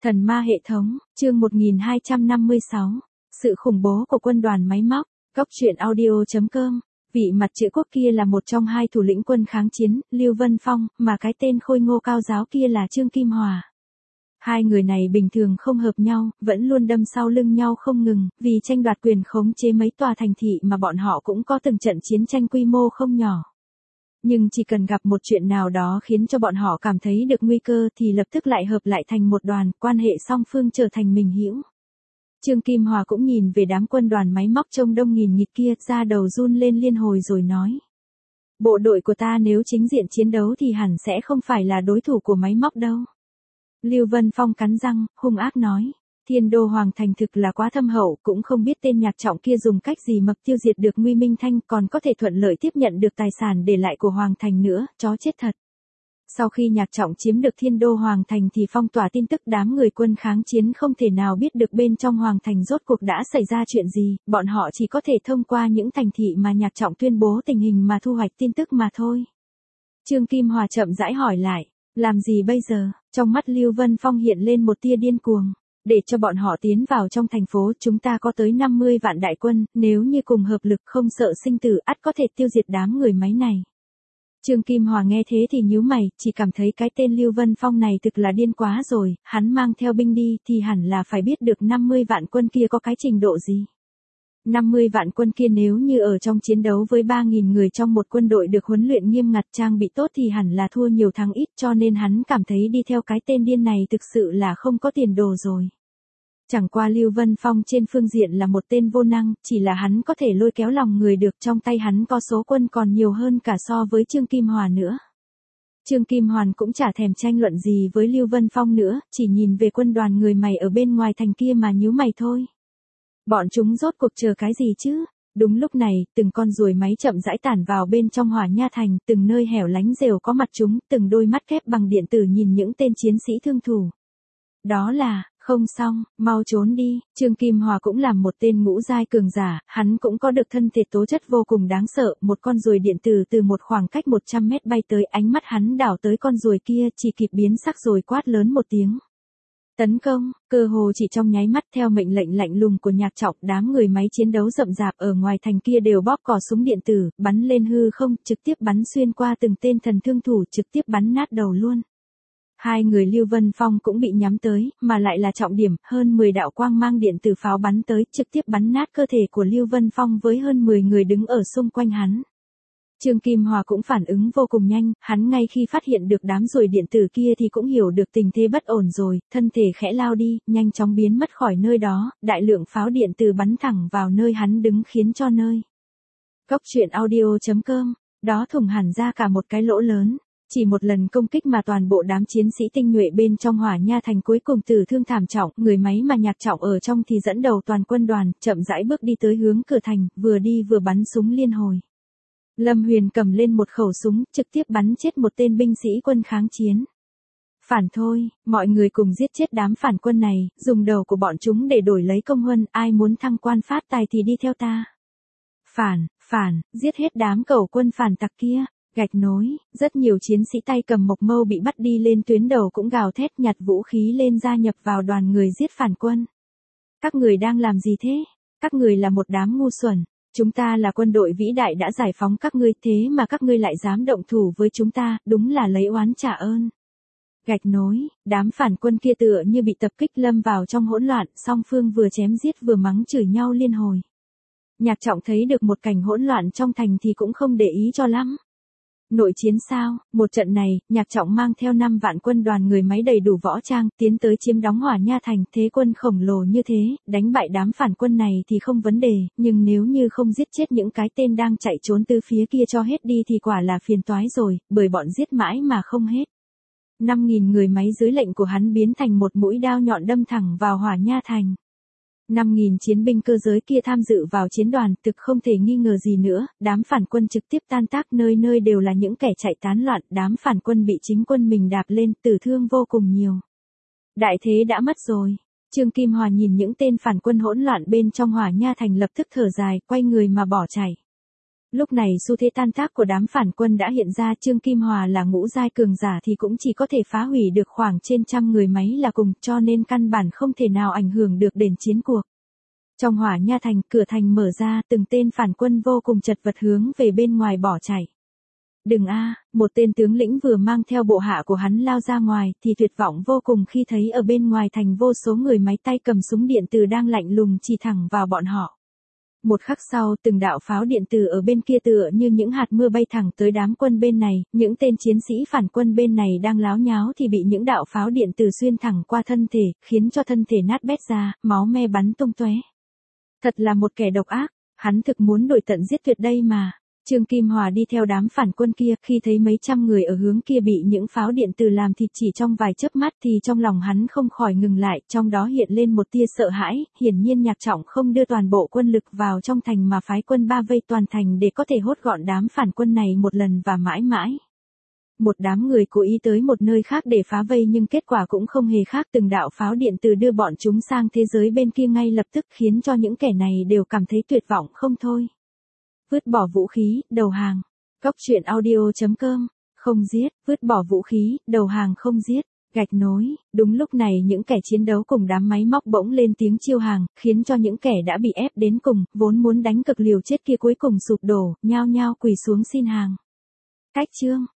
Thần ma hệ thống, chương 1256. Sự khủng bố của quân đoàn máy móc, góc truyện audio.com. Vị mặt chữ quốc kia là một trong hai thủ lĩnh quân kháng chiến, Lưu Vân Phong, mà cái tên khôi ngô cao giáo kia là Trương Kim Hòa. Hai người này bình thường không hợp nhau, vẫn luôn đâm sau lưng nhau không ngừng, vì tranh đoạt quyền khống chế mấy tòa thành thị mà bọn họ cũng có từng trận chiến tranh quy mô không nhỏ. Nhưng chỉ cần gặp một chuyện nào đó khiến cho bọn họ cảm thấy được nguy cơ thì lập tức lại hợp lại thành một đoàn, quan hệ song phương trở thành mình hữu. Trương Kim Hòa cũng nhìn về đám quân đoàn máy móc trông đông nghìn nghịt kia, ra đầu run lên liên hồi rồi nói. Bộ đội của ta nếu chính diện chiến đấu thì hẳn sẽ không phải là đối thủ của máy móc đâu. Lưu Vân Phong cắn răng, hung ác nói. Thiên đô hoàng thành thực là quá thâm hậu, cũng không biết tên Nhạc Trọng kia dùng cách gì mập tiêu diệt được Nguy Minh Thanh, còn có thể thuận lợi tiếp nhận được tài sản để lại của hoàng thành nữa, chó chết thật. Sau khi Nhạc Trọng chiếm được thiên đô hoàng thành thì phong tỏa tin tức đám người quân kháng chiến không thể nào biết được bên trong hoàng thành rốt cuộc đã xảy ra chuyện gì, bọn họ chỉ có thể thông qua những thành thị mà Nhạc Trọng tuyên bố tình hình mà thu hoạch tin tức mà thôi. Trương Kim Hòa chậm rãi hỏi lại, làm gì bây giờ? Trong mắt Lưu Vân Phong hiện lên một tia điên cuồng. Để cho bọn họ tiến vào trong thành phố, chúng ta có tới 50 vạn đại quân, nếu như cùng hợp lực không sợ sinh tử ắt có thể tiêu diệt đám người máy này. Trương Kim Hòa nghe thế thì nhíu mày, chỉ cảm thấy cái tên Lưu Vân Phong này thực là điên quá rồi, hắn mang theo binh đi thì hẳn là phải biết được 50 vạn quân kia có cái trình độ gì. 50 vạn quân kia nếu như ở trong chiến đấu với 3.000 người trong một quân đội được huấn luyện nghiêm ngặt trang bị tốt thì hẳn là thua nhiều thắng ít, cho nên hắn cảm thấy đi theo cái tên điên này thực sự là không có tiền đồ rồi. Chẳng qua Lưu Vân Phong trên phương diện là một tên vô năng, chỉ là hắn có thể lôi kéo lòng người được, trong tay hắn có số quân còn nhiều hơn cả so với Trương Kim Hòa nữa. Trương Kim Hoàn cũng chả thèm tranh luận gì với Lưu Vân Phong nữa, chỉ nhìn về quân đoàn người mày ở bên ngoài thành kia mà nhíu mày thôi. Bọn chúng rốt cuộc chờ cái gì chứ? Đúng lúc này, từng con ruồi máy chậm rãi tản vào bên trong Hỏa Nha thành, từng nơi hẻo lánh rèo có mặt chúng, từng đôi mắt kép bằng điện tử nhìn những tên chiến sĩ thương thủ. Đó là, không xong, mau trốn đi. Trương Kim Hòa cũng là một tên ngũ giai cường giả, hắn cũng có được thân thể tố chất vô cùng đáng sợ, một con ruồi điện tử từ một khoảng cách 100 mét bay tới, ánh mắt hắn đảo tới con ruồi kia, chỉ kịp biến sắc rồi quát lớn một tiếng. Tấn công, cơ hồ chỉ trong nháy mắt theo mệnh lệnh lạnh lùng của Nhạc Trọng, đám người máy chiến đấu rậm rạp ở ngoài thành kia đều bóp cò súng điện tử, bắn lên hư không, trực tiếp bắn xuyên qua từng tên thần thương thủ, trực tiếp bắn nát đầu luôn. Hai người Lưu Vân Phong cũng bị nhắm tới, mà lại là trọng điểm, hơn 10 đạo quang mang điện tử pháo bắn tới, trực tiếp bắn nát cơ thể của Lưu Vân Phong với hơn 10 người đứng ở xung quanh hắn. Trương Kim Hòa cũng phản ứng vô cùng nhanh, hắn ngay khi phát hiện được đám ruồi điện tử kia thì cũng hiểu được tình thế bất ổn rồi, thân thể khẽ lao đi, nhanh chóng biến mất khỏi nơi đó, đại lượng pháo điện tử bắn thẳng vào nơi hắn đứng khiến cho nơi. Góc truyện audio.com, đó thủng hẳn ra cả một cái lỗ lớn. Chỉ một lần công kích mà toàn bộ đám chiến sĩ tinh nhuệ bên trong Hỏa Nha thành cuối cùng tử thương thảm trọng, người máy mà Nhạc Trọng ở trong thì dẫn đầu toàn quân đoàn, chậm rãi bước đi tới hướng cửa thành, vừa đi vừa bắn súng liên hồi. Lâm Huyền cầm lên một khẩu súng, trực tiếp bắn chết một tên binh sĩ quân kháng chiến. Phản thôi, mọi người cùng giết chết đám phản quân này, dùng đầu của bọn chúng để đổi lấy công huân, ai muốn thăng quan phát tài thì đi theo ta. Phản, giết hết đám cẩu quân phản tặc kia. Gạch nối, rất nhiều chiến sĩ tay cầm mộc mâu bị bắt đi lên tuyến đầu cũng gào thét nhặt vũ khí lên gia nhập vào đoàn người giết phản quân. Các người đang làm gì thế? Các người là một đám ngu xuẩn. Chúng ta là quân đội vĩ đại đã giải phóng các ngươi, thế mà các ngươi lại dám động thủ với chúng ta, đúng là lấy oán trả ơn. Gạch nối, đám phản quân kia tựa như bị tập kích lâm vào trong hỗn loạn, song phương vừa chém giết vừa mắng chửi nhau liên hồi. Nhạc Trọng thấy được một cảnh hỗn loạn trong thành thì cũng không để ý cho lắm. Nội chiến sao? Một trận này, Nhạc Trọng mang theo 5 vạn quân đoàn người máy đầy đủ võ trang, tiến tới chiếm đóng Hỏa Nha thành, thế quân khổng lồ như thế, đánh bại đám phản quân này thì không vấn đề, nhưng nếu như không giết chết những cái tên đang chạy trốn từ phía kia cho hết đi thì quả là phiền toái rồi, bởi bọn giết mãi mà không hết. 5.000 người máy dưới lệnh của hắn biến thành một mũi đao nhọn đâm thẳng vào Hỏa Nha thành. 5.000 chiến binh cơ giới kia tham dự vào chiến đoàn, thực không thể nghi ngờ gì nữa, đám phản quân trực tiếp tan tác, nơi nơi đều là những kẻ chạy tán loạn, đám phản quân bị chính quân mình đạp lên, tử thương vô cùng nhiều. Đại thế đã mất rồi. Trương Kim Hòa nhìn những tên phản quân hỗn loạn bên trong Hỏa Nha thành lập tức thở dài, quay người mà bỏ chạy. Lúc này xu thế tan tác của đám phản quân đã hiện ra, Trương Kim Hòa là ngũ giai cường giả thì cũng chỉ có thể phá hủy được khoảng trên trăm người máy là cùng, cho nên căn bản không thể nào ảnh hưởng được đến chiến cuộc. Trong Hỏa Nha thành, cửa thành mở ra, từng tên phản quân vô cùng chật vật hướng về bên ngoài bỏ chạy. Đừng a, một tên tướng lĩnh vừa mang theo bộ hạ của hắn lao ra ngoài thì tuyệt vọng vô cùng khi thấy ở bên ngoài thành vô số người máy tay cầm súng điện tử đang lạnh lùng chỉ thẳng vào bọn họ. Một khắc sau, từng đạo pháo điện tử ở bên kia tựa như những hạt mưa bay thẳng tới đám quân bên này, những tên chiến sĩ phản quân bên này đang láo nháo thì bị những đạo pháo điện tử xuyên thẳng qua thân thể, khiến cho thân thể nát bét ra, máu me bắn tung tóe. Thật là một kẻ độc ác, hắn thực muốn đuổi tận giết tuyệt đây mà. Trương Kim Hòa đi theo đám phản quân kia, khi thấy mấy trăm người ở hướng kia bị những pháo điện tử làm thịt chỉ trong vài chớp mắt thì trong lòng hắn không khỏi ngừng lại, trong đó hiện lên một tia sợ hãi, hiển nhiên Nhạc Trọng không đưa toàn bộ quân lực vào trong thành mà phái quân ba vây toàn thành để có thể hốt gọn đám phản quân này một lần và mãi mãi. Một đám người cố ý tới một nơi khác để phá vây nhưng kết quả cũng không hề khác, từng đạo pháo điện tử đưa bọn chúng sang thế giới bên kia ngay lập tức khiến cho những kẻ này đều cảm thấy tuyệt vọng không thôi. Vứt bỏ vũ khí, đầu hàng. Góc truyện audio.com. Không giết, vứt bỏ vũ khí, đầu hàng không giết. Gạch nối. Đúng lúc này những kẻ chiến đấu cùng đám máy móc bỗng lên tiếng chiêu hàng, khiến cho những kẻ đã bị ép đến cùng, vốn muốn đánh cực liều chết kia cuối cùng sụp đổ, nhao nhao quỳ xuống xin hàng. Cách chương.